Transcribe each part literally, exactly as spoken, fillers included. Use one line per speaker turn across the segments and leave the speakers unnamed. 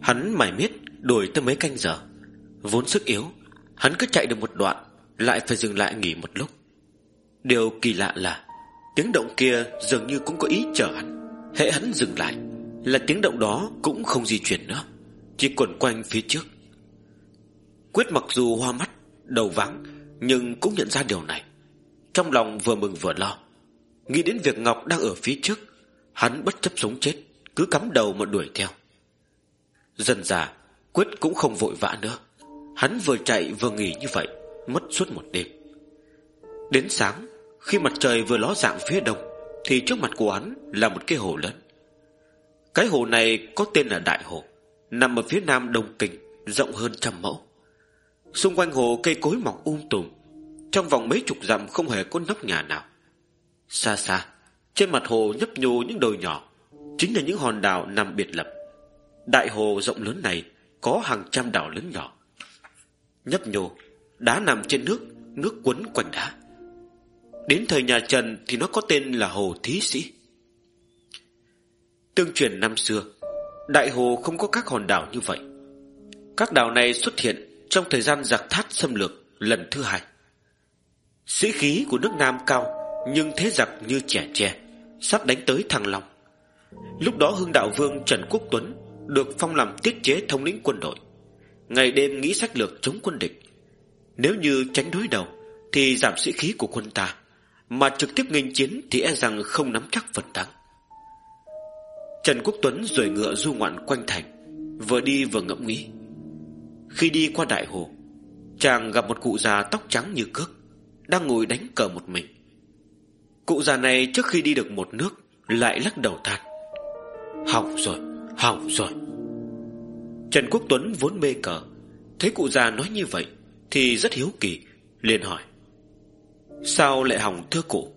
Hắn mải miết đuổi tới mấy canh giờ. Vốn sức yếu, hắn cứ chạy được một đoạn lại phải dừng lại nghỉ một lúc. Điều kỳ lạ là tiếng động kia dường như cũng có ý chờ hắn. Hễ hắn dừng lại là tiếng động đó cũng không di chuyển nữa, chỉ quẩn quanh phía trước. Quyết mặc dù hoa mắt, đầu váng, nhưng cũng nhận ra điều này. Trong lòng vừa mừng vừa lo. Nghĩ đến việc Ngọc đang ở phía trước, hắn bất chấp sống chết cứ cắm đầu mà đuổi theo. Dần dà Quyết cũng không vội vã nữa. Hắn vừa chạy vừa nghỉ như vậy, mất suốt một đêm. Đến sáng, khi mặt trời vừa ló dạng phía đông, thì trước mặt của hắn là một cái hồ lớn. Cái hồ này có tên là Đại Hồ, nằm ở phía nam Đông Kinh, rộng hơn trăm mẫu. Xung quanh hồ cây cối mọc um tùm, trong vòng mấy chục dặm không hề có nóc nhà nào. Xa xa, trên mặt hồ nhấp nhô những đồi nhỏ, chính là những hòn đảo nằm biệt lập. Đại hồ rộng lớn này có hàng trăm đảo lớn nhỏ. Nhấp nhô, đá nằm trên nước, nước quấn quanh đá. Đến thời nhà Trần thì nó có tên là Hồ Thí Sĩ. Tương truyền năm xưa, Đại Hồ không có các hòn đảo như vậy. Các đảo này xuất hiện trong thời gian giặc Thát xâm lược lần thứ hai. Sĩ khí của nước Nam cao, nhưng thế giặc như trẻ tre, sắp đánh tới Thăng Long. Lúc đó Hưng Đạo Vương Trần Quốc Tuấn được phong làm tiết chế thống lĩnh quân đội, ngày đêm nghĩ sách lược chống quân địch. Nếu như tránh đối đầu thì giảm sĩ khí của quân ta, mà trực tiếp nghênh chiến thì e rằng không nắm chắc phần thắng. Trần Quốc Tuấn rồi ngựa du ngoạn quanh thành, vừa đi vừa ngẫm nghĩ. Khi đi qua Đại Hồ, chàng gặp một cụ già tóc trắng như cước, đang ngồi đánh cờ một mình. Cụ già này trước khi đi được một nước lại lắc đầu than: hỏng rồi, hỏng rồi. Trần Quốc Tuấn vốn mê cờ, thấy cụ già nói như vậy thì rất hiếu kỳ, liền hỏi: sao lại hỏng thưa cụ?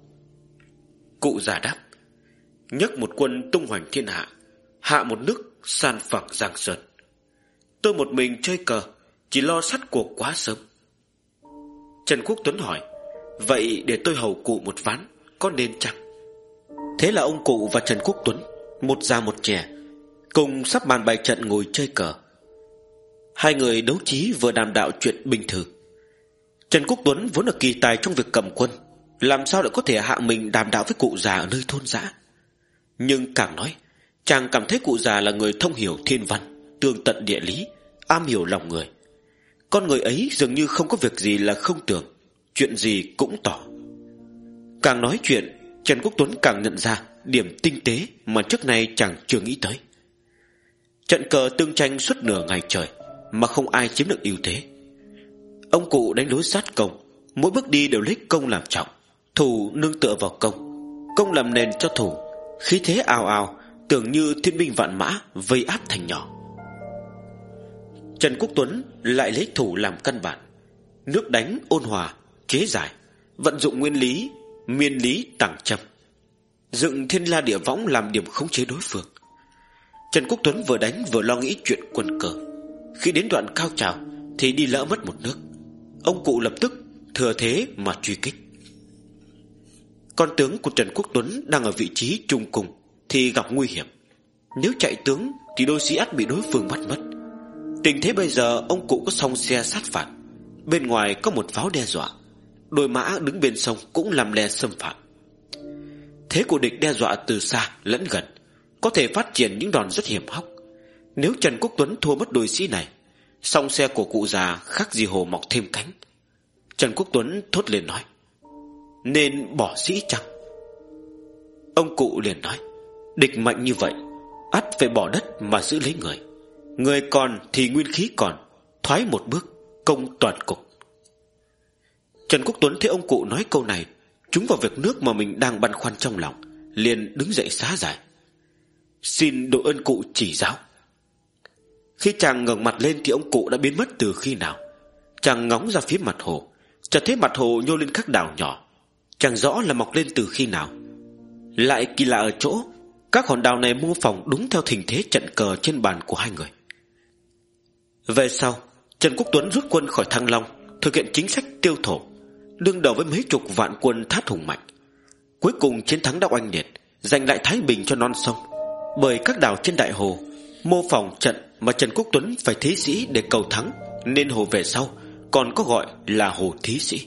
Cụ già đáp: nhấc một quân tung hoành thiên hạ, hạ một nước san phẳng giang sơn. Tôi một mình chơi cờ, chỉ lo sắt cuộc quá sớm. Trần Quốc Tuấn hỏi: vậy để tôi hầu cụ một ván, có nên chăng? Thế là ông cụ và Trần Quốc Tuấn, một già một trẻ, cùng sắp bàn bày trận ngồi chơi cờ. Hai người đấu trí vừa đàm đạo chuyện bình thường. Trần Quốc Tuấn vốn là kỳ tài trong việc cầm quân, làm sao lại có thể hạ mình đàm đạo với cụ già ở nơi thôn dã. Nhưng càng nói, chàng cảm thấy cụ già là người thông hiểu thiên văn, tường tận địa lý, am hiểu lòng người. Con người ấy dường như không có việc gì là không tưởng, chuyện gì cũng tỏ. Càng nói chuyện, Trần Quốc Tuấn càng nhận ra điểm tinh tế mà trước nay chàng chưa nghĩ tới. Trận cờ tương tranh suốt nửa ngày trời mà không ai chiếm được ưu thế. Ông cụ đánh đối sát công, mỗi bước đi đều lấy công làm trọng, thủ nương tựa vào công, công làm nền cho thủ, khí thế ào ào, tưởng như thiên binh vạn mã vây áp thành nhỏ. Trần Quốc Tuấn lại lấy thủ làm căn bản, nước đánh ôn hòa, chế giải, vận dụng nguyên lý miên lý tàng châm, dựng thiên la địa võng làm điểm khống chế đối phương. Trần Quốc Tuấn vừa đánh vừa lo nghĩ chuyện quân cờ. Khi đến đoạn cao trào thì đi lỡ mất một nước. Ông cụ lập tức thừa thế mà truy kích. Con tướng của Trần Quốc Tuấn đang ở vị trí trung cung thì gặp nguy hiểm. Nếu chạy tướng thì đôi sĩ ắt bị đối phương bắt mất. Tình thế bây giờ ông cụ có song xe sát phạt, bên ngoài có một pháo đe dọa, đôi mã đứng bên sông cũng làm lè xâm phạm. Thế của địch đe dọa từ xa lẫn gần, có thể phát triển những đòn rất hiểm hóc. Nếu Trần Quốc Tuấn thua mất đôi sĩ này, song xe của cụ già khác gì hồ mọc thêm cánh. Trần Quốc Tuấn thốt lên nói: nên bỏ sĩ chăng? Ông cụ liền nói: địch mạnh như vậy, ắt phải bỏ đất mà giữ lấy người. Người còn thì nguyên khí còn, thoái một bước, công toàn cục. Trần Quốc Tuấn thấy ông cụ nói câu này trúng vào việc nước mà mình đang băn khoăn trong lòng, liền đứng dậy xá giải: xin đội ơn cụ chỉ giáo. Khi chàng ngẩng mặt lên thì ông cụ đã biến mất từ khi nào. Chàng ngóng ra phía mặt hồ, chợt thấy mặt hồ nhô lên các đảo nhỏ, chẳng rõ là mọc lên từ khi nào. Lại kỳ lạ ở chỗ các hòn đảo này mô phỏng đúng theo tình thế trận cờ trên bàn của hai người. Về sau, Trần Quốc Tuấn rút quân khỏi Thăng Long, thực hiện chính sách tiêu thổ, đương đầu với mấy chục vạn quân Thát hùng mạnh. Cuối cùng chiến thắng đã oanh liệt, giành lại Thái Bình cho non sông. Bởi các đảo trên Đại Hồ Mô phỏng trận mà Trần Quốc Tuấn phải thí sĩ để cầu thắng, nên hồ về sau còn có gọi là hồ thí sĩ.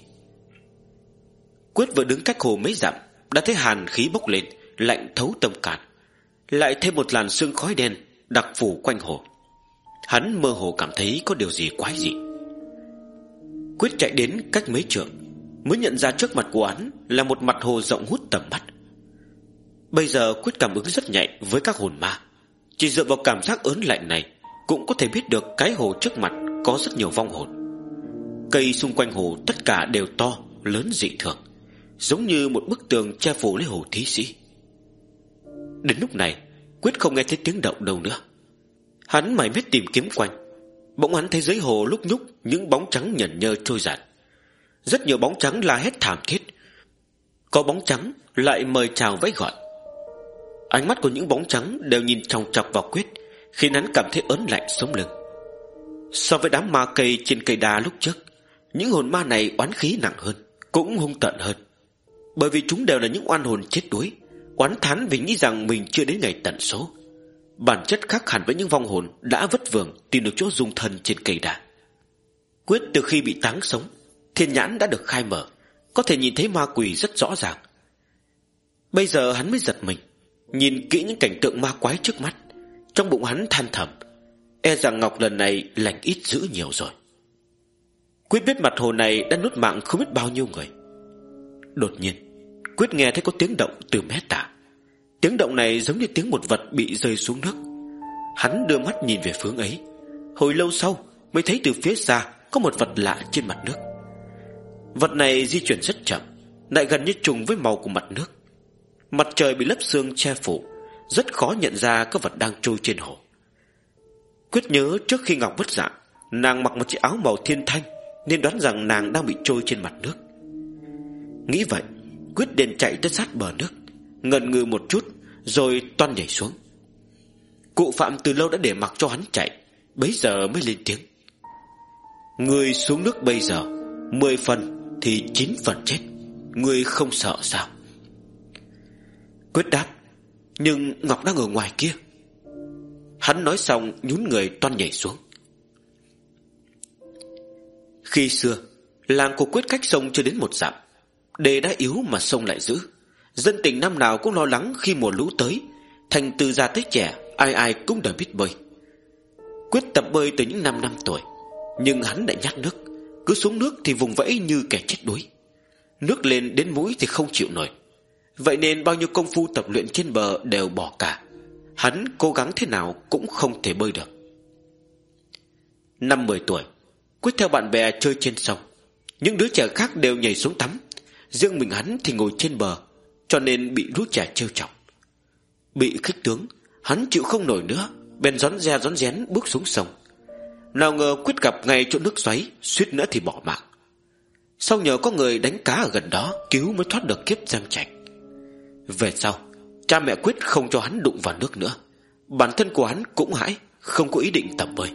Quyết vừa đứng cách hồ mấy dặm đã thấy hàn khí bốc lên, lạnh thấu tâm can. Lại thêm một làn sương khói đen đặc phủ quanh hồ. Hắn mơ hồ cảm thấy có điều gì quái dị. Quyết chạy đến cách mấy trượng mới nhận ra trước mặt của hắn là một mặt hồ rộng hút tầm mắt. Bây giờ Quyết cảm ứng rất nhạy với các hồn ma. Chỉ dựa vào cảm giác ớn lạnh này cũng có thể biết được cái hồ trước mặt có rất nhiều vong hồn. Cây xung quanh hồ tất cả đều to, lớn dị thường, giống như một bức tường che phủ lấy hồ thí sĩ. Đến lúc này Quyết không nghe thấy tiếng động đâu nữa. Hắn mải miết tìm kiếm quanh. Bỗng hắn thấy dưới hồ lúc nhúc những bóng trắng nhẩn nhơ trôi dạt. Rất nhiều bóng trắng la hét thảm thiết. Có bóng trắng lại mời chào vẫy gọi. Ánh mắt của những bóng trắng đều nhìn chòng chọc vào Quyết, khiến hắn cảm thấy ớn lạnh sống lưng. So với đám ma cây trên cây đa lúc trước, những hồn ma này oán khí nặng hơn, cũng hung tợn hơn. Bởi vì chúng đều là những oan hồn chết đuối, oán thán vì nghĩ rằng mình chưa đến ngày tận số. Bản chất khác hẳn với những vong hồn đã vất vưởng tìm được chỗ dung thân trên cây đa. Quyết từ khi bị táng sống, thiên nhãn đã được khai mở, có thể nhìn thấy ma quỷ rất rõ ràng. Bây giờ hắn mới giật mình, nhìn kỹ những cảnh tượng ma quái trước mắt. Trong bụng hắn than thầm, e rằng Ngọc lần này lành ít dữ nhiều rồi. Quyết biết mặt hồ này đã nuốt mạng không biết bao nhiêu người. Đột nhiên Quyết nghe thấy có tiếng động từ mé tả. Tiếng động này giống như tiếng một vật bị rơi xuống nước. Hắn đưa mắt nhìn về phương ấy. Hồi lâu sau mới thấy từ phía xa có một vật lạ trên mặt nước. Vật này di chuyển rất chậm, lại gần như trùng với màu của mặt nước. Mặt trời bị lớp sương che phủ, rất khó nhận ra có vật đang trôi trên hồ. Quyết nhớ trước khi Ngọc mất dạng, nàng mặc một chiếc áo màu thiên thanh, nên đoán rằng nàng đang bị trôi trên mặt nước. Nghĩ vậy, Quyết liền chạy tới sát bờ nước, ngần ngừ một chút rồi toan nhảy xuống. Cụ Phạm từ lâu đã để mặc cho hắn chạy, bấy giờ mới lên tiếng: "Người xuống nước bây giờ, mười phần thì chín phần chết. Người không sợ sao?" Quyết đáp: "Nhưng Ngọc đang ở ngoài kia." Hắn nói xong nhún người toan nhảy xuống. Khi xưa, làng của Quyết cách sông chưa đến một dặm. Đê đã yếu mà sông lại dữ. Dân tình năm nào cũng lo lắng khi mùa lũ tới. Thành từ già tới trẻ, ai ai cũng đều biết bơi. Quyết tập bơi từ những năm năm tuổi, nhưng hắn lại nhát nước. Cứ xuống nước thì vùng vẫy như kẻ chết đuối. Nước lên đến mũi thì không chịu nổi. Vậy nên bao nhiêu công phu tập luyện trên bờ đều bỏ cả. Hắn cố gắng thế nào cũng không thể bơi được. Năm mười tuổi, Quyết theo bạn bè chơi trên sông. Những đứa trẻ khác đều nhảy xuống tắm, riêng mình hắn thì ngồi trên bờ, cho nên bị lũ trẻ trêu chọc. Bị khích tướng, hắn chịu không nổi nữa, bèn rón re rón rén bước xuống sông. Nào ngờ Quyết gặp ngay chỗ nước xoáy, suýt nữa thì bỏ mạng. Sau nhờ có người đánh cá ở gần đó cứu mới thoát được kiếp giang trạch. Về sau, cha mẹ Quyết không cho hắn đụng vào nước nữa. Bản thân của hắn cũng hãi, không có ý định tập bơi.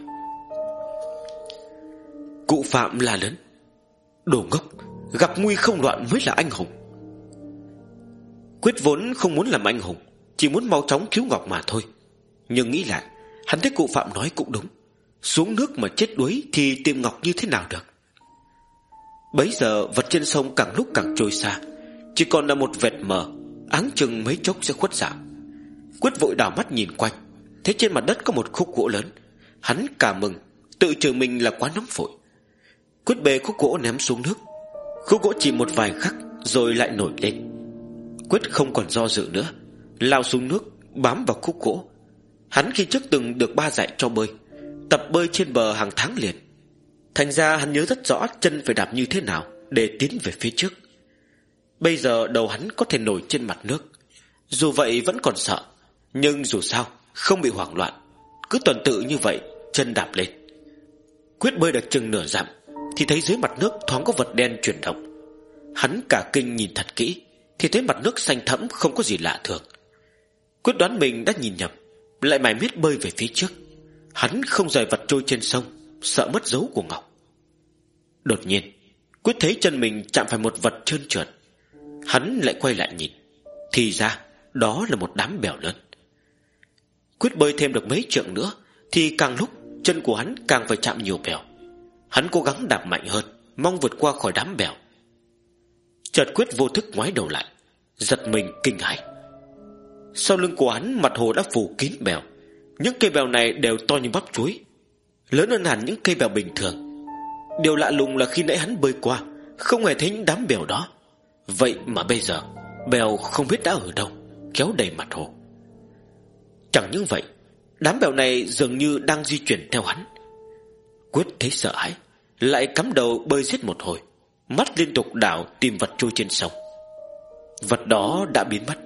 Cụ Phạm la lớn: "Đồ ngốc, gặp nguy không loạn mới là anh hùng." Quyết vốn không muốn làm anh hùng, chỉ muốn mau chóng cứu Ngọc mà thôi. Nhưng nghĩ lại, hắn thấy cụ Phạm nói cũng đúng. Xuống nước mà chết đuối thì tìm Ngọc như thế nào được. Bấy giờ vật trên sông càng lúc càng trôi xa, chỉ còn là một vệt mờ, áng chừng mấy chốc sẽ khuất dạng. Quyết vội đảo mắt nhìn quanh, thấy trên mặt đất có một khúc gỗ lớn. Hắn cả mừng, tự chửi mình là quá nóng vội. Quyết bê khúc gỗ ném xuống nước. Khúc gỗ chỉ một vài khắc rồi lại nổi lên. Quyết không còn do dự nữa, lao xuống nước bám vào khúc gỗ. Hắn khi trước từng được ba dạy cho bơi, tập bơi trên bờ hàng tháng liền. Thành ra hắn nhớ rất rõ chân phải đạp như thế nào để tiến về phía trước. Bây giờ đầu hắn có thể nổi trên mặt nước. Dù vậy vẫn còn sợ, nhưng dù sao không bị hoảng loạn. Cứ tuần tự như vậy, chân đạp lên. Quyết bơi được chừng nửa dặm thì thấy dưới mặt nước thoáng có vật đen chuyển động. Hắn cả kinh nhìn thật kỹ thì thấy mặt nước xanh thẫm không có gì lạ thường. Quyết đoán mình đã nhìn nhầm, lại mải miết bơi về phía trước. Hắn không rời vật trôi trên sông, sợ mất dấu của Ngọc. Đột nhiên Quyết thấy chân mình chạm phải một vật trơn trượt. Hắn lại quay lại nhìn, thì ra đó là một đám bèo lớn. Quyết bơi thêm được mấy trượng nữa thì càng lúc chân của hắn càng phải chạm nhiều bèo. Hắn cố gắng đạp mạnh hơn, mong vượt qua khỏi đám bèo. Chợt Quyết vô thức ngoái đầu lại, giật mình kinh hãi. Sau lưng của hắn mặt hồ đã phủ kín bèo. Những cây bèo này đều to như bắp chuối, lớn hơn hẳn những cây bèo bình thường. Điều lạ lùng là khi nãy hắn bơi qua không hề thấy những đám bèo đó. Vậy mà bây giờ bèo không biết đã ở đâu, kéo đầy mặt hồ. Chẳng những vậy, đám bèo này dường như đang di chuyển theo hắn. Quyết thấy sợ hãi, lại cắm đầu bơi xiết một hồi, mắt liên tục đảo tìm vật trôi trên sông. Vật đó đã biến mất.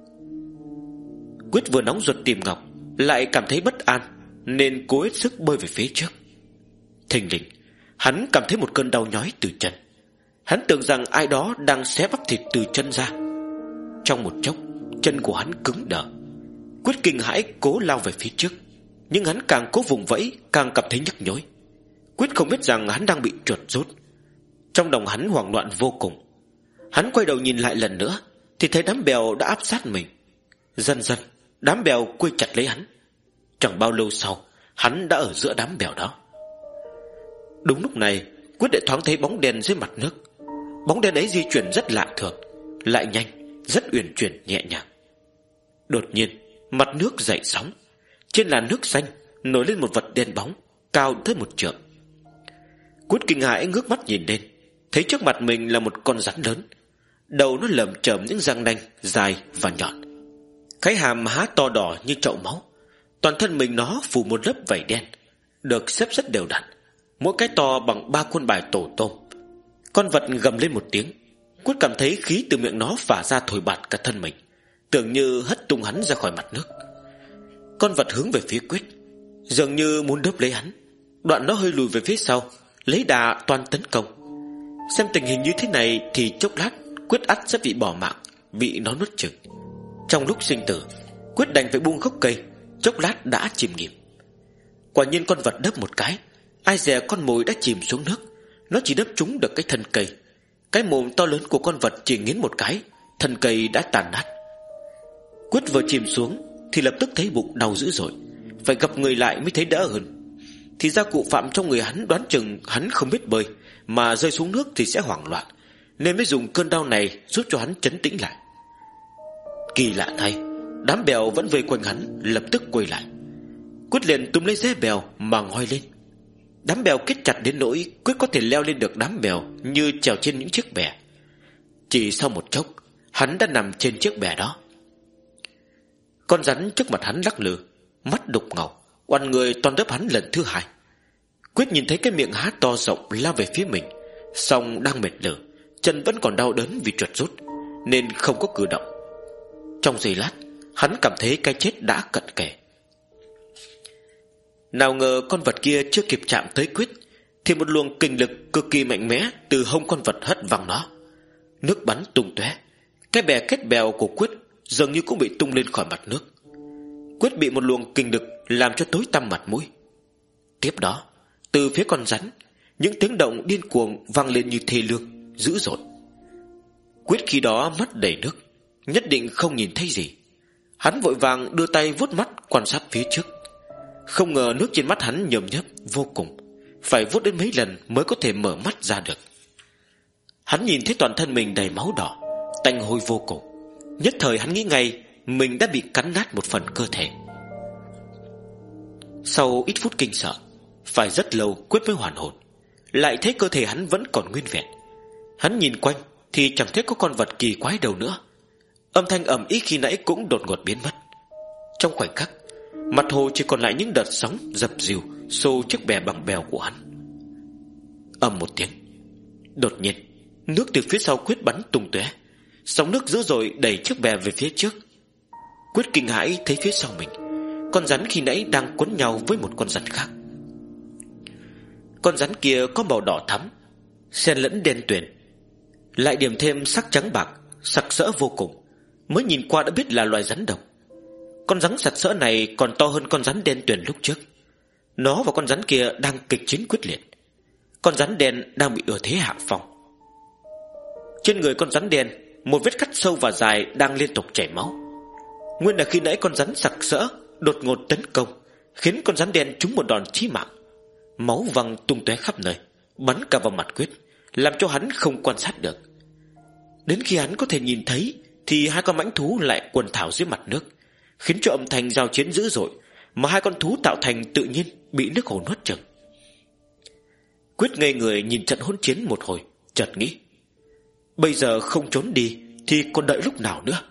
Quyết vừa nóng ruột tìm ngọc, lại cảm thấy bất an, nên cố hết sức bơi về phía trước. Thình lình, hắn cảm thấy một cơn đau nhói từ chân. Hắn tưởng rằng ai đó đang xé bắp thịt từ chân ra. Trong một chốc, chân của hắn cứng đờ. Quyết kinh hãi cố lao về phía trước, nhưng hắn càng cố vùng vẫy càng cảm thấy nhức nhối. Quyết không biết rằng hắn đang bị chuột rút. Trong lòng hắn hoảng loạn vô cùng. Hắn quay đầu nhìn lại lần nữa thì thấy đám bèo đã áp sát mình. Dần dần đám bèo quây chặt lấy hắn. Chẳng bao lâu sau, hắn đã ở giữa đám bèo đó. Đúng lúc này, Quyết đã thoáng thấy bóng đen dưới mặt nước. Bóng đen ấy di chuyển rất lạ thường, lại nhanh, rất uyển chuyển nhẹ nhàng. Đột nhiên, mặt nước dậy sóng. Trên làn nước xanh nổi lên một vật đen bóng, cao tới một trượng. Quyết kinh hãi ngước mắt nhìn lên, thấy trước mặt mình là một con rắn lớn. Đầu nó lởm chởm những răng nanh dài và nhọn. Cái hàm há to đỏ như chậu máu. Toàn thân mình nó phủ một lớp vảy đen, được xếp rất đều đặn, mỗi cái to bằng ba quân bài tổ tôm. Con vật gầm lên một tiếng. Quyết cảm thấy khí từ miệng nó phả ra thổi bạt cả thân mình, tưởng như hất tung hắn ra khỏi mặt nước. Con vật hướng về phía Quyết, dường như muốn đớp lấy hắn. Đoạn nó hơi lùi về phía sau, lấy đà toan tấn công. Xem tình hình như thế này thì chốc lát Quyết ắt sẽ bị bỏ mạng, bị nó nuốt chửng. Trong lúc sinh tử, Quyết đành phải buông gốc cây, chốc lát đã chìm nghỉm. Quả nhiên con vật đớp một cái, ai dè con mồi đã chìm xuống nước. Nó chỉ đớp trúng được cái thân cây. Cái mồm to lớn của con vật chỉ nghiến một cái, thân cây đã tàn nát. Quyết vừa chìm xuống thì lập tức thấy bụng đau dữ dội, phải gập người lại mới thấy đỡ hơn. Thì ra cụ Phạm trong người hắn đoán chừng hắn không biết bơi, mà rơi xuống nước thì sẽ hoảng loạn, nên mới dùng cơn đau này giúp cho hắn trấn tĩnh lại. Kỳ lạ thay, đám bèo vẫn vây quanh hắn lập tức quay lại. Quyết liền túm lấy rễ bèo mà ngoi lên. Đám bèo kết chặt đến nỗi Quyết có thể leo lên được đám bèo như trèo trên những chiếc bè. Chỉ sau một chốc, hắn đã nằm trên chiếc bè đó. Con rắn trước mặt hắn lắc lư, mắt đục ngầu, oằn người toan đớp hắn lần thứ hai. Quyết nhìn thấy cái miệng há to rộng lao về phía mình, song đang mệt lử, chân vẫn còn đau đớn vì chuột rút, nên không có cử động. Trong giây lát, hắn cảm thấy cái chết đã cận kề. Nào ngờ con vật kia chưa kịp chạm tới Quyết thì một luồng kình lực cực kỳ mạnh mẽ từ hông con vật hất văng nó. Nước bắn tung tóe. Cái bè kết bèo của Quyết dường như cũng bị tung lên khỏi mặt nước. Quyết bị một luồng kình lực làm cho tối tăm mặt mũi. Tiếp đó, từ phía con rắn, những tiếng động điên cuồng vang lên như thê lương, dữ dội. Quyết khi đó mắt đầy nước, nhất định không nhìn thấy gì. Hắn vội vàng đưa tay vuốt mắt quan sát phía trước. Không ngờ nước trên mắt hắn nhờm nhớp vô cùng, phải vuốt đến mấy lần mới có thể mở mắt ra được. Hắn nhìn thấy toàn thân mình đầy máu đỏ, tanh hôi vô cùng. Nhất thời hắn nghĩ ngay mình đã bị cắn nát một phần cơ thể. Sau ít phút kinh sợ, phải rất lâu Quyết mới hoàn hồn, lại thấy cơ thể hắn vẫn còn nguyên vẹn. Hắn nhìn quanh thì chẳng thấy có con vật kỳ quái đâu nữa. Âm thanh ầm ĩ khi nãy cũng đột ngột biến mất. Trong khoảnh khắc, mặt hồ chỉ còn lại những đợt sóng dập dìu xô chiếc bè bằng bèo của hắn. Ầm một tiếng, đột nhiên nước từ phía sau Quyết bắn tung tóe, sóng nước dữ dội đẩy chiếc bè về phía trước. Quyết kinh hãi thấy phía sau mình, con rắn khi nãy đang quấn nhau với một con rắn khác. Con rắn kia có màu đỏ thắm, xen lẫn đen tuyền, lại điểm thêm sắc trắng bạc, sặc sỡ vô cùng. Mới nhìn qua đã biết là loài rắn độc. Con rắn sặc sỡ này còn to hơn con rắn đen tuyền lúc trước. Nó và con rắn kia đang kịch chiến quyết liệt. Con rắn đen đang bị ở thế hạ phong. Trên người con rắn đen, một vết cắt sâu và dài đang liên tục chảy máu. Nguyên là khi nãy con rắn sặc sỡ đột ngột tấn công, khiến con rắn đen trúng một đòn chí mạng. Máu văng tung tóe khắp nơi, bắn cả vào mặt Quyết, làm cho hắn không quan sát được. Đến khi hắn có thể nhìn thấy thì hai con mãnh thú lại quần thảo dưới mặt nước, khiến cho âm thanh giao chiến dữ dội mà hai con thú tạo thành tự nhiên bị nước hồ nuốt chửng. Quyết ngây người nhìn trận hỗn chiến một hồi, chợt nghĩ, bây giờ không trốn đi thì còn đợi lúc nào nữa.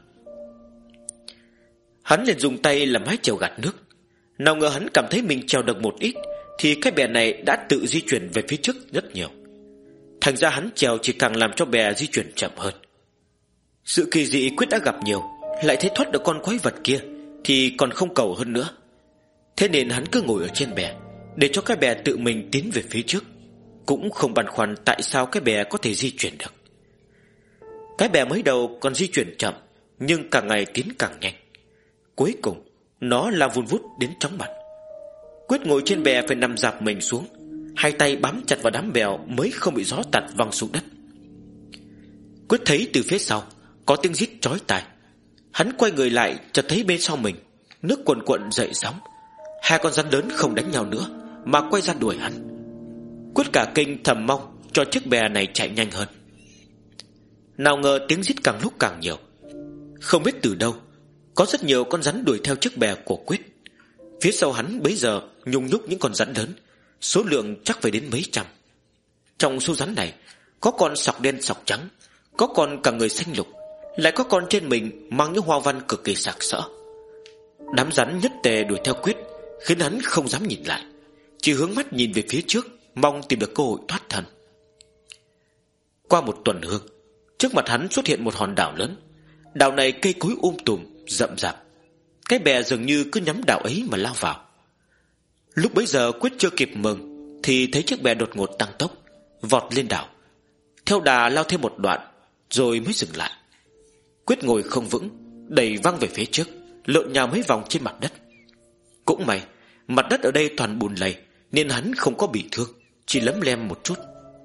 Hắn liền dùng tay làm mái chèo gạt nước. Nào ngờ hắn cảm thấy mình chèo được một ít thì cái bè này đã tự di chuyển về phía trước rất nhiều. Thành ra hắn chèo chỉ càng làm cho bè di chuyển chậm hơn. Sự kỳ dị Quyết đã gặp nhiều, lại thấy thoát được con quái vật kia thì còn không cầu hơn nữa. Thế nên hắn cứ ngồi ở trên bè, để cho cái bè tự mình tiến về phía trước, cũng không băn khoăn tại sao cái bè có thể di chuyển được. Cái bè mới đầu còn di chuyển chậm, nhưng càng ngày tiến càng nhanh. Cuối cùng nó lao vun vút đến chóng mặt. Quyết ngồi trên bè phải nằm dạp mình xuống, hai tay bám chặt vào đám bèo mới không bị gió tạt văng xuống đất. Quyết thấy từ phía sau có tiếng rít chói tai. Hắn quay người lại, chợt thấy bên sau mình nước cuồn cuộn dậy sóng. Hai con rắn lớn không đánh nhau nữa mà quay ra đuổi hắn. Quyết cả kinh thầm mong cho chiếc bè này chạy nhanh hơn. Nào ngờ tiếng rít càng lúc càng nhiều. Không biết từ đâu có rất nhiều con rắn đuổi theo chiếc bè của Quyết. Phía sau hắn bấy giờ nhung nhúc những con rắn lớn, số lượng chắc phải đến mấy trăm. Trong số rắn này có con sọc đen sọc trắng, có con cả người xanh lục, lại có con trên mình mang những hoa văn cực kỳ sặc sỡ. Đám rắn nhất tề đuổi theo Quyết, khiến hắn không dám nhìn lại, chỉ hướng mắt nhìn về phía trước, mong tìm được cơ hội thoát thân. Qua một tuần hương, trước mặt hắn xuất hiện một hòn đảo lớn. Đảo này cây cối um tùm, rậm rạp. Cái bè dường như cứ nhắm đảo ấy mà lao vào. Lúc bấy giờ Quyết chưa kịp mừng thì thấy chiếc bè đột ngột tăng tốc, vọt lên đảo, theo đà lao thêm một đoạn rồi mới dừng lại. Quyết ngồi không vững, đẩy văng về phía trước, lộn nhào mấy vòng trên mặt đất. Cũng may mặt đất ở đây toàn bùn lầy nên hắn không có bị thương, chỉ lấm lem một chút.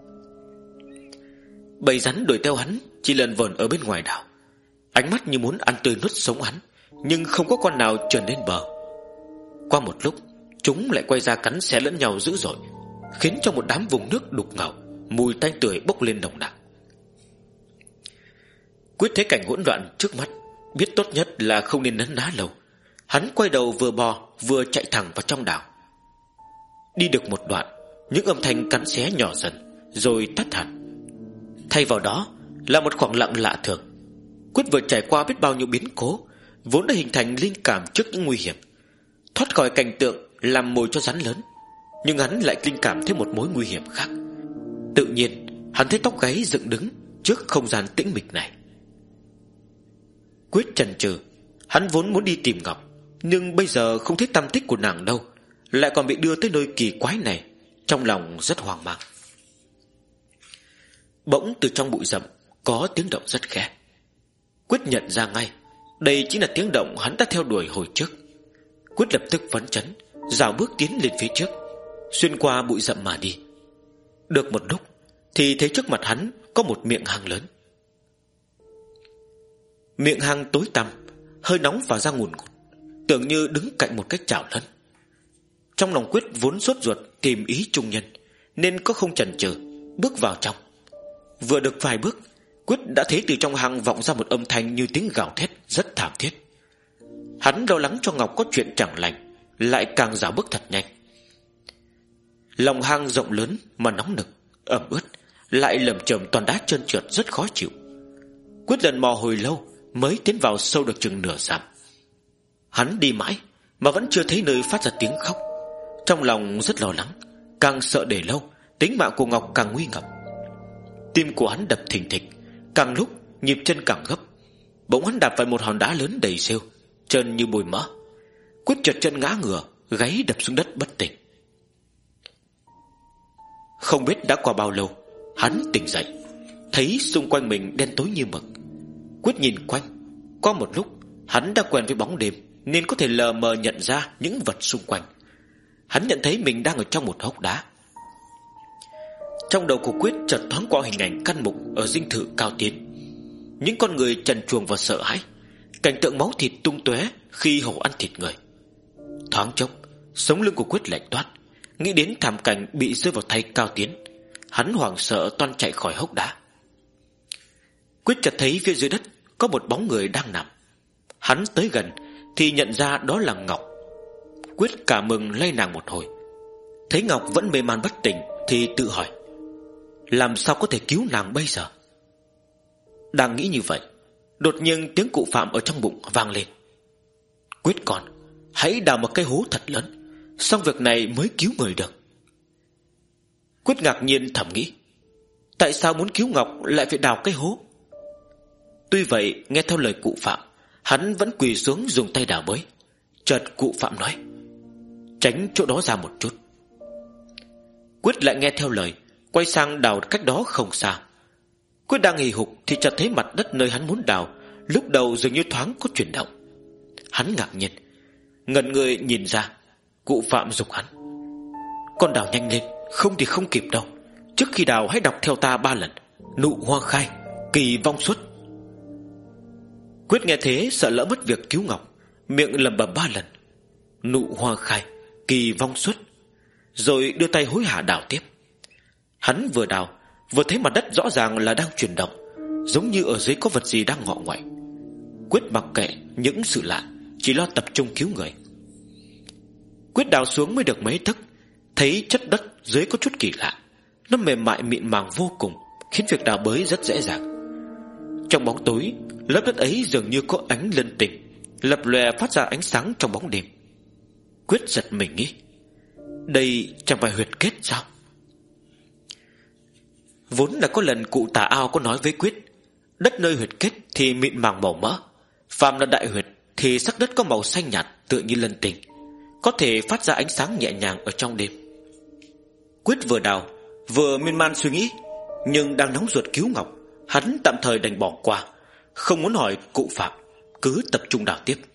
Bầy rắn đuổi theo hắn chỉ lờn vờn ở bên ngoài đảo, ánh mắt như muốn ăn tươi nuốt sống hắn, nhưng không có con nào trườn lên bờ. Qua một lúc, chúng lại quay ra cắn xé lẫn nhau dữ dội, khiến cho một đám vùng nước đục ngầu, mùi tanh tưởi bốc lên nồng nặc. Quyết thấy cảnh hỗn loạn trước mắt, biết tốt nhất là không nên nấn ná lâu. Hắn quay đầu vừa bò vừa chạy thẳng vào trong đảo. Đi được một đoạn, những âm thanh cắn xé nhỏ dần rồi tắt hẳn. Thay vào đó là một khoảng lặng lạ thường. Quyết vừa trải qua biết bao nhiêu biến cố, vốn đã hình thành linh cảm trước những nguy hiểm, thoát khỏi cảnh tượng làm mồi cho rắn lớn. Nhưng hắn lại linh cảm thêm một mối nguy hiểm khác. Tự nhiên hắn thấy tóc gáy dựng đứng trước không gian tĩnh mịch này. Quyết chần chừ. Hắn vốn muốn đi tìm Ngọc, nhưng bây giờ không thấy tăm tích của nàng đâu, lại còn bị đưa tới nơi kỳ quái này. Trong lòng rất hoang mang. Bỗng từ trong bụi rậm có tiếng động rất khẽ. Quyết nhận ra ngay đây chính là tiếng động hắn đã theo đuổi hồi trước. Quyết lập tức phấn chấn, rảo bước tiến lên phía trước, xuyên qua bụi rậm mà đi. Được một lúc thì thấy trước mặt hắn có một miệng hang lớn. Miệng hang tối tăm, hơi nóng và ra ngùn ngụt, tưởng như đứng cạnh một cái chảo lớn. Trong lòng Quyết vốn sốt ruột tìm ý trung nhân, nên có không chần chừ bước vào trong. Vừa được vài bước, Quyết đã thấy từ trong hang vọng ra một âm thanh như tiếng gào thét rất thảm thiết. Hắn lo lắng cho Ngọc có chuyện chẳng lành, lại càng rảo bước thật nhanh. Lòng hang rộng lớn mà nóng nực, ẩm ướt, lại lởm chởm toàn đá trơn trượt rất khó chịu. Quyết lần mò hồi lâu mới tiến vào sâu được chừng nửa dặm. Hắn đi mãi mà vẫn chưa thấy nơi phát ra tiếng khóc. Trong lòng rất lo lắng, càng sợ để lâu tính mạng của Ngọc càng nguy ngập. Tim của hắn đập thình thịch, càng lúc nhịp chân càng gấp. Bỗng hắn đạp phải một hòn đá lớn đầy rêu, chân như bồi mỡ. Quyết trượt chân ngã ngửa, gáy đập xuống đất bất tỉnh. Không biết đã qua bao lâu, hắn tỉnh dậy, thấy xung quanh mình đen tối như mực. Quyết nhìn quanh. Qua một lúc, hắn đã quen với bóng đêm nên có thể lờ mờ nhận ra những vật xung quanh. Hắn nhận thấy mình đang ở trong một hốc đá. Trong đầu của Quyết chợt thoáng qua hình ảnh căn mục ở dinh thự Cao Tiến. Những con người trần truồng và sợ hãi, cảnh tượng máu thịt tung tóe khi hổ ăn thịt người. Thoáng chốc, sống lưng của Quyết lạnh toát. Nghĩ đến thảm cảnh bị rơi vào tay Cao Tiến, hắn hoảng sợ toan chạy khỏi hốc đá. Quyết chợt thấy phía dưới đất có một bóng người đang nằm. Hắn tới gần thì nhận ra đó là Ngọc. Quyết cả mừng lay nàng một hồi. Thấy Ngọc vẫn mê man bất tỉnh thì tự hỏi, làm sao có thể cứu nàng bây giờ? Đang nghĩ như vậy, đột nhiên tiếng cụ Phạm ở trong bụng vang lên. Quyết con, hãy đào một cái hố thật lớn, xong việc này mới cứu người được. Quyết ngạc nhiên thầm nghĩ, tại sao muốn cứu Ngọc lại phải đào cái hố? Tuy vậy, nghe theo lời cụ Phạm, hắn vẫn quỳ xuống dùng tay đào bới. Chợt cụ Phạm nói, tránh chỗ đó ra một chút. Quyết lại nghe theo lời, quay sang đào cách đó không xa. Quyết đang hì hục thì chợt thấy mặt đất nơi hắn muốn đào lúc đầu dường như thoáng có chuyển động. Hắn ngạc nhiên, ngẩn người nhìn ra. Cụ Phạm giục hắn, con đào nhanh lên, không thì không kịp đâu. Trước khi đào hãy đọc theo ta ba lần: nụ hoa khai, kỳ vong xuất. Quyết nghe thế sợ lỡ mất việc cứu Ngọc, miệng lẩm bẩm ba lần: nụ hoa khai, kỳ vong xuất, rồi đưa tay hối hả đào tiếp. Hắn vừa đào vừa thấy mặt đất rõ ràng là đang chuyển động, giống như ở dưới có vật gì đang ngọ nguậy. Quyết mặc kệ những sự lạ, chỉ lo tập trung cứu người. Quyết đào xuống mới được mấy tấc, thấy chất đất dưới có chút kỳ lạ. Nó mềm mại mịn màng vô cùng, khiến việc đào bới rất dễ dàng. Trong bóng tối, lớp đất ấy dường như có ánh lân tinh, lập lòe phát ra ánh sáng trong bóng đêm. Quyết giật mình nghĩ, đây chẳng phải huyệt kết sao? Vốn là có lần cụ Tà Ao có nói với Quyết, đất nơi huyệt kết thì mịn màng màu mỡ, phàm là đại huyệt thì sắc đất có màu xanh nhạt tựa như lân tinh, có thể phát ra ánh sáng nhẹ nhàng ở trong đêm. Quyết vừa đào vừa miên man suy nghĩ, nhưng đang nóng ruột cứu Ngọc, hắn tạm thời đành bỏ qua, không muốn hỏi cụ Phạm, cứ tập trung đào tiếp.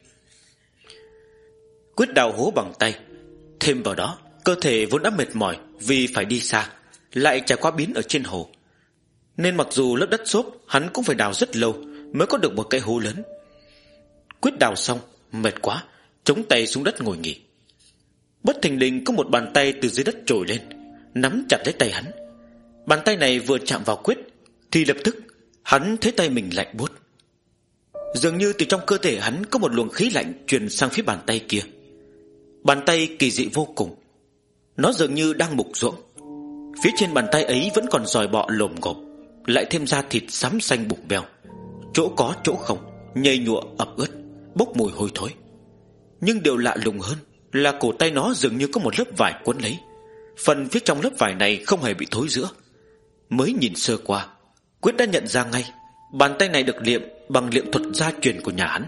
Quyết đào hố bằng tay, thêm vào đó cơ thể vốn đã mệt mỏi vì phải đi xa, lại trải qua biến ở trên hồ, nên mặc dù lớp đất xốp, hắn cũng phải đào rất lâu mới có được một cái hố lớn. Quyết đào xong mệt quá, chống tay xuống đất ngồi nghỉ. Bất thình lình có một bàn tay từ dưới đất trồi lên, nắm chặt lấy tay hắn. Bàn tay này vừa chạm vào Quyết thì lập tức hắn thấy tay mình lạnh buốt. Dường như từ trong cơ thể hắn có một luồng khí lạnh truyền sang phía bàn tay kia. Bàn tay kỳ dị vô cùng, nó dường như đang mục ruỗng. Phía trên bàn tay ấy vẫn còn giòi bọ lồm ngộp, lại thêm da thịt xám xanh bụng beo, chỗ có chỗ không, nhầy nhụa ẩm ướt, bốc mùi hôi thối. Nhưng điều lạ lùng hơn là cổ tay nó dường như có một lớp vải quấn lấy. Phần phía trong lớp vải này không hề bị thối rữa. Mới nhìn sơ qua, Quyết đã nhận ra ngay bàn tay này được liệm bằng liệm thuật gia truyền của nhà hắn.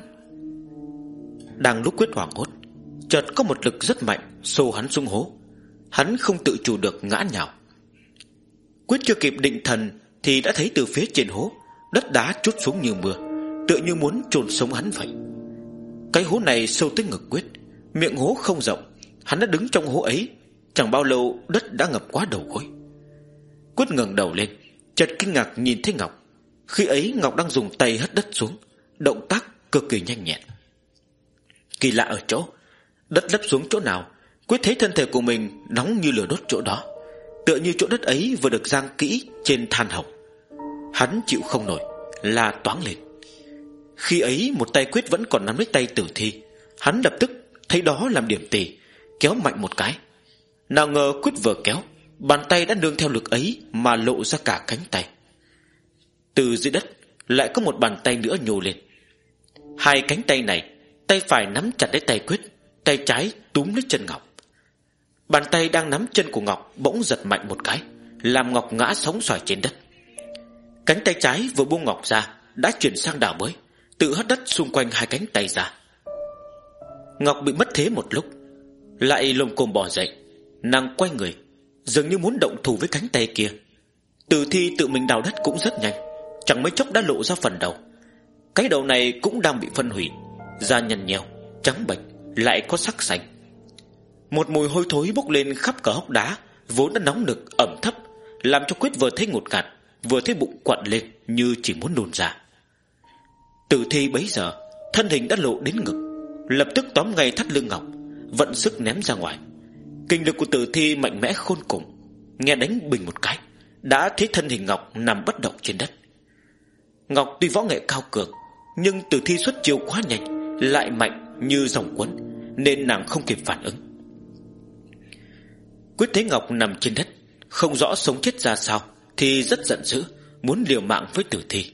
Đang lúc Quyết hoảng hốt, chợt có một lực rất mạnh xô hắn xuống hố. Hắn không tự chủ được ngã nhào. Quyết chưa kịp định thần thì đã thấy từ phía trên hố đất đá trút xuống như mưa, tựa như muốn chôn sống hắn vậy. Cái hố này sâu tới ngực Quyết, miệng hố không rộng, hắn đã đứng trong hố ấy. Chẳng bao lâu đất đã ngập quá đầu gối. Quyết ngẩng đầu lên, chợt kinh ngạc nhìn thấy Ngọc. Khi ấy Ngọc đang dùng tay hất đất xuống, động tác cực kỳ nhanh nhẹn. Kỳ lạ ở chỗ, đất lấp xuống chỗ nào, Quyết thấy thân thể của mình nóng như lửa đốt chỗ đó, tựa như chỗ đất ấy vừa được rang kỹ trên than hồng. Hắn chịu không nổi, la toáng lên. Khi ấy một tay Quyết vẫn còn nắm lấy tay Tử Thi. Hắn lập tức thấy đó làm điểm tì, kéo mạnh một cái. Nào ngờ Quyết vừa kéo, bàn tay đã nương theo lực ấy mà lộ ra cả cánh tay. Từ dưới đất lại có một bàn tay nữa nhô lên. Hai cánh tay này, tay phải nắm chặt lấy tay Quyết, tay trái túm lấy chân Ngọc. Bàn tay đang nắm chân của Ngọc bỗng giật mạnh một cái, làm Ngọc ngã sóng xoài trên đất. Cánh tay trái vừa buông Ngọc ra đã chuyển sang đào bới, tự hất đất xung quanh hai cánh tay ra. Ngọc bị mất thế một lúc, lại lồm cồm bò dậy. Nàng quay người, dường như muốn động thủ với cánh tay kia. Tử Thi tự mình đào đất cũng rất nhanh, chẳng mấy chốc đã lộ ra phần đầu. Cái đầu này cũng đang bị phân hủy, da nhăn nheo, trắng bệch, lại có sắc xanh. Một mùi hôi thối bốc lên khắp cả hốc đá vốn đã nóng nực ẩm thấp, làm cho Quyết vừa thấy ngột ngạt, vừa thấy bụng quặn lên như chỉ muốn nôn ra. Tử Thi bấy giờ thân hình đã lộ đến ngực, lập tức tóm ngay thắt lưng Ngọc, vận sức ném ra ngoài. Kinh lực của tử thi mạnh mẽ khôn cùng, nghe đánh bình một cái đã thấy thân hình Ngọc nằm bất động trên đất. Ngọc tuy võ nghệ cao cường, nhưng tử thi xuất chiêu quá nhanh, lại mạnh như dòng cuốn, nên nàng không kịp phản ứng. Quyết thấy Ngọc nằm trên đất, không rõ sống chết ra sao, thì rất giận dữ, muốn liều mạng với tử thi.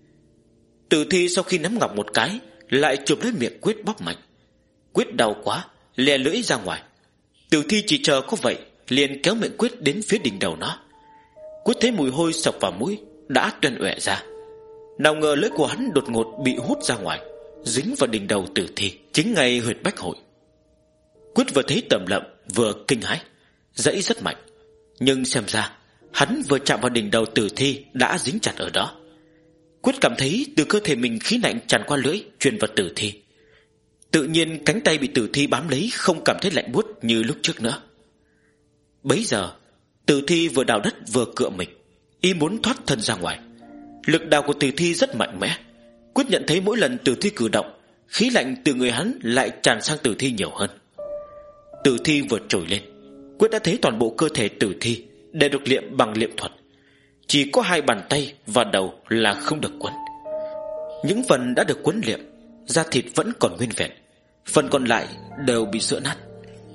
Tử thi sau khi ném Ngọc một cái, lại chụp lấy miệng Quyết bóp mạnh. Quyết đau quá, lè lưỡi ra ngoài. Tử thi chỉ chờ có vậy, liền kéo miệng Quyết đến phía đỉnh đầu nó. Quyết thấy mùi hôi sộc vào mũi, đã tuôn ọe ra. Nào ngờ lưỡi của hắn đột ngột bị hút ra ngoài, dính vào đỉnh đầu tử thi, chính ngay huyệt bách hội. Quyết vừa thấy tầm lậm, vừa kinh hãi, dãy rất mạnh, nhưng xem ra hắn vừa chạm vào đỉnh đầu tử thi đã dính chặt ở đó. Quyết cảm thấy từ cơ thể mình khí lạnh tràn qua lưỡi truyền vào tử thi. Tự nhiên cánh tay bị tử thi bám lấy không cảm thấy lạnh buốt như lúc trước nữa. Bấy giờ tử thi vừa đào đất vừa cựa mình, y muốn thoát thân ra ngoài. Lực đào của tử thi rất mạnh mẽ. Quyết nhận thấy mỗi lần tử thi cử động, khí lạnh từ người hắn lại tràn sang tử thi nhiều hơn. Tử thi vừa trồi lên, Quyết đã thấy toàn bộ cơ thể tử thi đều được liệm bằng liệm thuật. Chỉ có hai bàn tay và đầu là không được quấn. Những phần đã được quấn liệm, da thịt vẫn còn nguyên vẹn, phần còn lại đều bị sữa nát.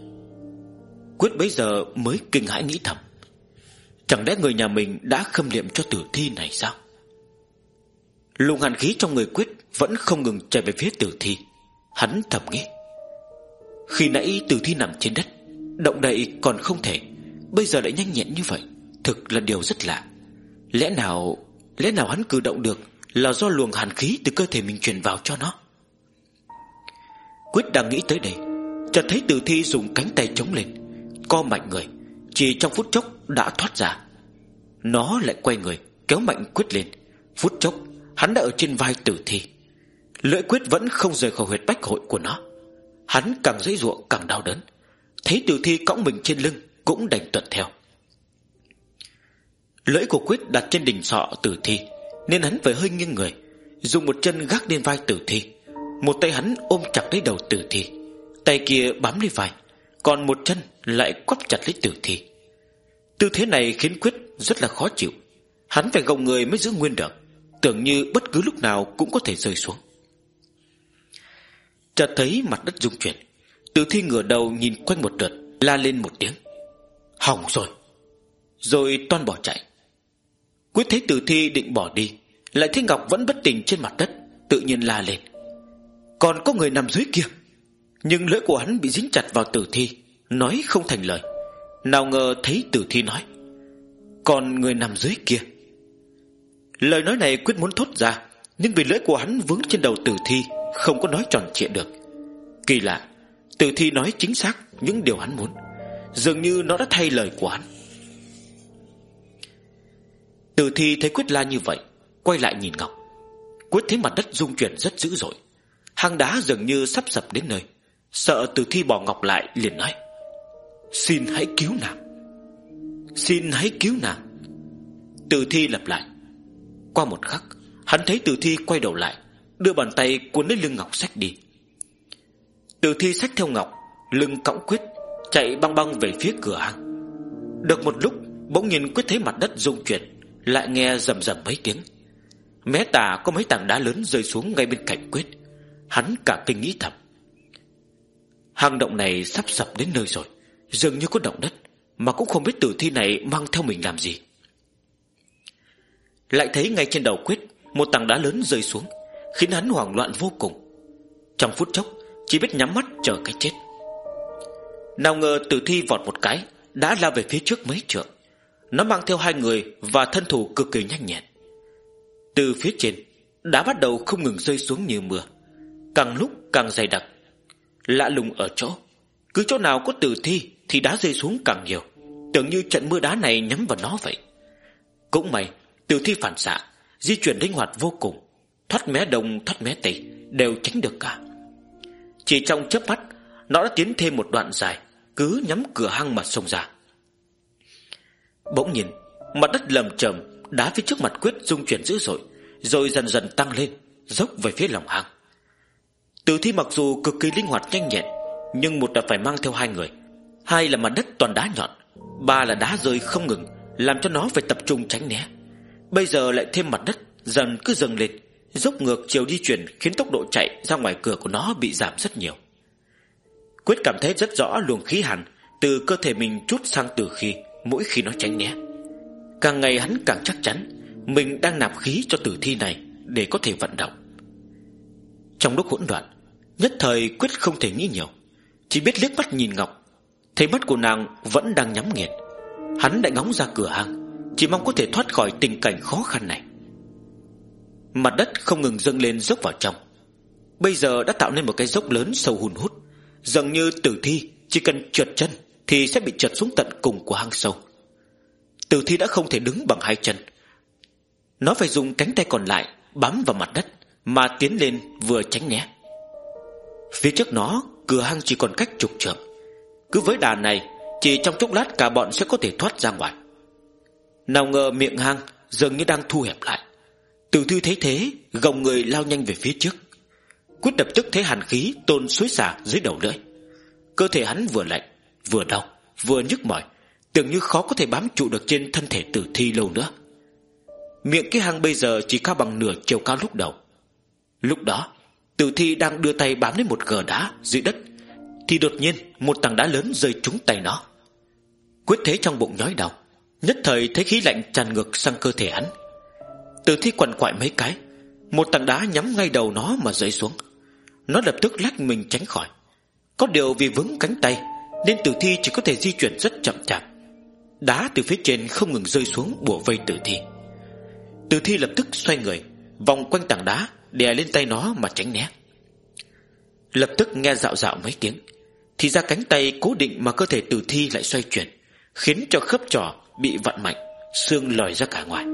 Quyết bấy giờ mới kinh hãi nghĩ thầm, chẳng lẽ người nhà mình đã khâm liệm cho tử thi này sao? Luồng hàn khí trong người Quyết vẫn không ngừng chạy về phía tử thi. Hắn thầm nghĩ, khi nãy tử thi nằm trên đất, động đậy còn không thể, bây giờ lại nhanh nhẹn như vậy, thực là điều rất lạ. Lẽ nào Lẽ nào hắn cử động được là do luồng hàn khí từ cơ thể mình truyền vào cho nó? Quyết đang nghĩ tới đây, chợt thấy tử thi dùng cánh tay chống lên, co mạnh người, chỉ trong phút chốc đã thoát ra. Nó lại quay người kéo mạnh Quyết lên. Phút chốc hắn đã ở trên vai tử thi. Lưỡi Quyết vẫn không rời khỏi huyệt bách hội của nó. Hắn càng giãy giụa càng đau đớn, thấy tử thi cõng mình trên lưng cũng đành tuân theo. Lưỡi của Quyết đặt trên đỉnh sọ tử thi, nên hắn phải hơi nghiêng người, dùng một chân gác lên vai tử thi. Một tay hắn ôm chặt lấy đầu tử thi, tay kia bám lấy vai, còn một chân lại quắp chặt lấy tử thi. Tư thế này khiến Quyết rất là khó chịu. Hắn phải gồng người mới giữ nguyên được, tưởng như bất cứ lúc nào cũng có thể rơi xuống. Chợt thấy mặt đất rung chuyển, tử thi ngửa đầu nhìn quanh một lượt, la lên một tiếng, hỏng rồi, rồi toan bỏ chạy. Quyết thấy tử thi định bỏ đi, lại thấy Ngọc vẫn bất tỉnh trên mặt đất, tự nhiên la lên, còn có người nằm dưới kia. Nhưng lưỡi của hắn bị dính chặt vào tử thi, nói không thành lời. Nào ngờ thấy tử thi nói, còn người nằm dưới kia. Lời nói này Quyết muốn thốt ra, nhưng vì lưỡi của hắn vướng trên đầu tử thi, không có nói tròn trịa được. Kỳ lạ, tử thi nói chính xác những điều hắn muốn, dường như nó đã thay lời của hắn. Tử thi thấy Quyết la như vậy, quay lại nhìn Ngọc. Quyết thấy mặt đất rung chuyển rất dữ dội, hang đá dường như sắp sập đến nơi. Sợ tử thi bỏ Ngọc lại, liền nói, xin hãy cứu nàng, xin hãy cứu nàng. Tử thi lặp lại. Qua một khắc, hắn thấy tử thi quay đầu lại, đưa bàn tay cuốn lấy lưng Ngọc xách đi. Tử thi xách theo Ngọc, lưng cõng Quyết, chạy băng băng về phía cửa hang. Được một lúc, bỗng nhiên Quyết thấy mặt đất rung chuyển, lại nghe rầm rầm mấy tiếng. Mé tả có mấy tảng đá lớn rơi xuống ngay bên cạnh Quyết. Hắn cả kinh nghĩ thầm, hang động này sắp sập đến nơi rồi, dường như có động đất, mà cũng không biết tử thi này mang theo mình làm gì. Lại thấy ngay trên đầu Quyết một tảng đá lớn rơi xuống, khiến hắn hoảng loạn vô cùng. Trong phút chốc chỉ biết nhắm mắt chờ cái chết. Nào ngờ tử thi vọt một cái đã lao về phía trước mấy trượng. Nó mang theo hai người và thân thủ cực kỳ nhanh nhẹn. Từ phía trên đá bắt đầu không ngừng rơi xuống như mưa, càng lúc càng dày đặc. Lạ lùng ở chỗ, cứ chỗ nào có tử thi thì đá rơi xuống càng nhiều, tưởng như trận mưa đá này nhắm vào nó vậy. Cũng may tử thi phản xạ, di chuyển linh hoạt vô cùng, thoát mé đông thoát mé tây đều tránh được cả. Chỉ trong chớp mắt, nó đã tiến thêm một đoạn dài, cứ nhắm cửa hang mà xông ra. Bỗng nhìn mặt đất lầm chầm, đá phía trước mặt Quyết rung chuyển dữ dội, rồi dần dần tăng lên, dốc về phía lòng hang. Tử thi mặc dù cực kỳ linh hoạt nhanh nhẹn, Nhưng một là phải mang theo hai người, hai là mặt đất toàn đá nhọn, ba là đá rơi không ngừng, làm cho nó phải tập trung tránh né. Bây giờ lại thêm mặt đất dần cứ dâng lên, dốc ngược chiều di chuyển, khiến tốc độ chạy ra ngoài cửa của nó bị giảm rất nhiều. Quyết cảm thấy rất rõ luồng khí hàn từ cơ thể mình trút sang Tử Thi mỗi khi nó tránh né. Càng ngày hắn càng chắc chắn mình đang nạp khí cho tử thi này để có thể vận động. Trong lúc hỗn loạn, nhất thời Quyết không thể nghĩ nhiều, chỉ biết liếc mắt nhìn Ngọc. Thấy mắt của nàng vẫn đang nhắm nghiền, hắn đã ngóng ra cửa hang, chỉ mong có thể thoát khỏi tình cảnh khó khăn này. Mặt đất không ngừng dâng lên dốc vào trong, bây giờ đã tạo nên một cái dốc lớn sâu hun hút, dường như tử thi chỉ cần trượt chân thì sẽ bị trượt xuống tận cùng của hang sâu. Tử thi đã không thể đứng bằng hai chân, nó phải dùng cánh tay còn lại bám vào mặt đất mà tiến lên vừa tránh né. Phía trước nó, cửa hang chỉ còn cách chục trượng. Cứ với đà này, chỉ trong chốc lát cả bọn sẽ có thể thoát ra ngoài. Nào ngờ miệng hang dường như đang thu hẹp lại. Tử thi thấy thế, gồng người lao nhanh về phía trước. Quyết lập tức thấy hàn khí tôn xối xả dưới đầu lưỡi. Cơ thể hắn vừa lạnh, vừa đau, vừa nhức mỏi, tưởng như khó có thể bám trụ được trên thân thể tử thi lâu nữa. Miệng cái hang bây giờ chỉ cao bằng nửa chiều cao lúc đầu. Lúc đó, tử thi đang đưa tay bám lấy một gờ đá dưới đất, thì đột nhiên một tảng đá lớn rơi trúng tay nó. Quyết thấy trong bụng nhói đau, nhất thời thấy khí lạnh tràn ngược sang cơ thể hắn. Tử thi quằn quại mấy cái, một tảng đá nhắm ngay đầu nó mà rơi xuống. Nó lập tức lách mình tránh khỏi. Có điều vì vướng cánh tay nên tử thi chỉ có thể di chuyển rất chậm chạp. Đá từ phía trên không ngừng rơi xuống bủa vây tử thi. Tử thi lập tức xoay người, vòng quanh tảng đá đè lên tay nó mà tránh né. Lập tức nghe dạo dạo mấy tiếng, thì ra cánh tay cố định mà cơ thể tử thi lại xoay chuyển, khiến cho khớp trỏ bị vặn mạnh, xương lòi ra cả ngoài.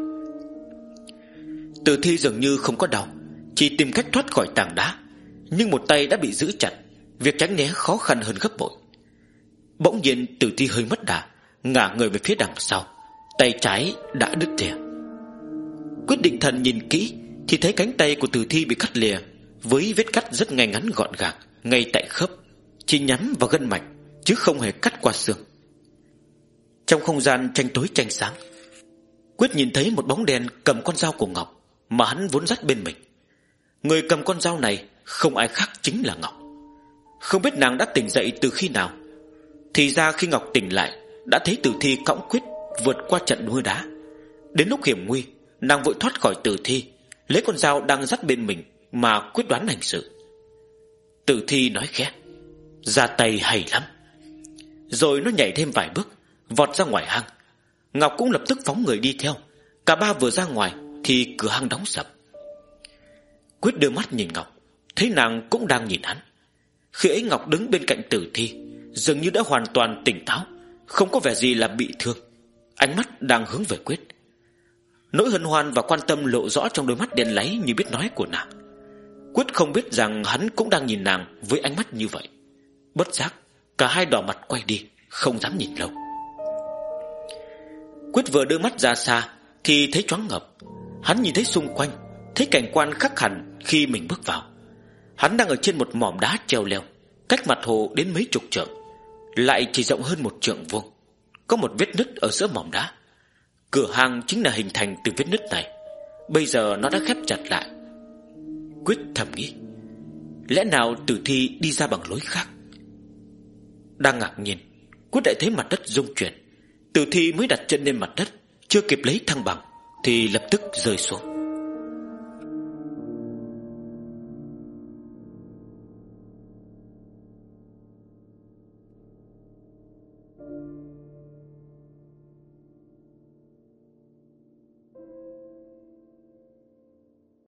Tử thi dường như không có đau, chỉ tìm cách thoát khỏi tảng đá, nhưng một tay đã bị giữ chặt, việc tránh né khó khăn hơn gấp bội. Bỗng nhiên tử thi hơi mất đà, ngả người về phía đằng sau, tay trái đã đứt lìa. Quyết định thần nhìn kỹ thì thấy cánh tay của tử thi bị cắt lìa, với vết cắt rất ngay ngắn gọn gàng ngay tại khớp, chỉ nhắm vào gân mạch chứ không hề cắt qua xương. Trong không gian tranh tối tranh sáng, Quyết nhìn thấy một bóng đen cầm con dao của Ngọc mà hắn vốn dắt bên mình. Người cầm con dao này không ai khác chính là Ngọc. Không biết nàng đã tỉnh dậy từ khi nào. Thì ra khi Ngọc tỉnh lại, đã thấy tử thi cõng Quyết vượt qua trận mưa đá. Đến lúc hiểm nguy, nàng vội thoát khỏi tử thi, lấy con dao đang dắt bên mình mà quyết đoán hành sự. Tử thi nói khẽ: "Ra tay hay lắm." Rồi nó nhảy thêm vài bước, vọt ra ngoài hang. Ngọc cũng lập tức phóng người đi theo. Cả ba vừa ra ngoài thì cửa hang đóng sập. Quyết đưa mắt nhìn Ngọc, thấy nàng cũng đang nhìn hắn. Khi ấy Ngọc đứng bên cạnh tử thi, dường như đã hoàn toàn tỉnh táo, không có vẻ gì là bị thương, ánh mắt đang hướng về Quyết. Nỗi hân hoan và quan tâm lộ rõ trong đôi mắt đen láy như biết nói của nàng. Quyết không biết rằng hắn cũng đang nhìn nàng với ánh mắt như vậy. Bất giác cả hai đỏ mặt quay đi, không dám nhìn lâu. Quyết vừa đưa mắt ra xa thì thấy choáng ngợp. Hắn nhìn thấy xung quanh, thấy cảnh quan khác hẳn khi mình bước vào. Hắn đang ở trên một mỏm đá treo leo, cách mặt hồ đến mấy chục trượng, lại chỉ rộng hơn một trượng vuông. Có một vết nứt ở giữa mỏm đá. Cửa hang chính là hình thành từ vết nứt này. Bây giờ nó đã khép chặt lại. Quyết thầm nghĩ, lẽ nào tử thi đi ra bằng lối khác? Đang ngạc nhiên, Quyết lại thấy mặt đất rung chuyển. Tử thi mới đặt chân lên mặt đất, chưa kịp lấy thăng bằng thì lập tức rơi xuống.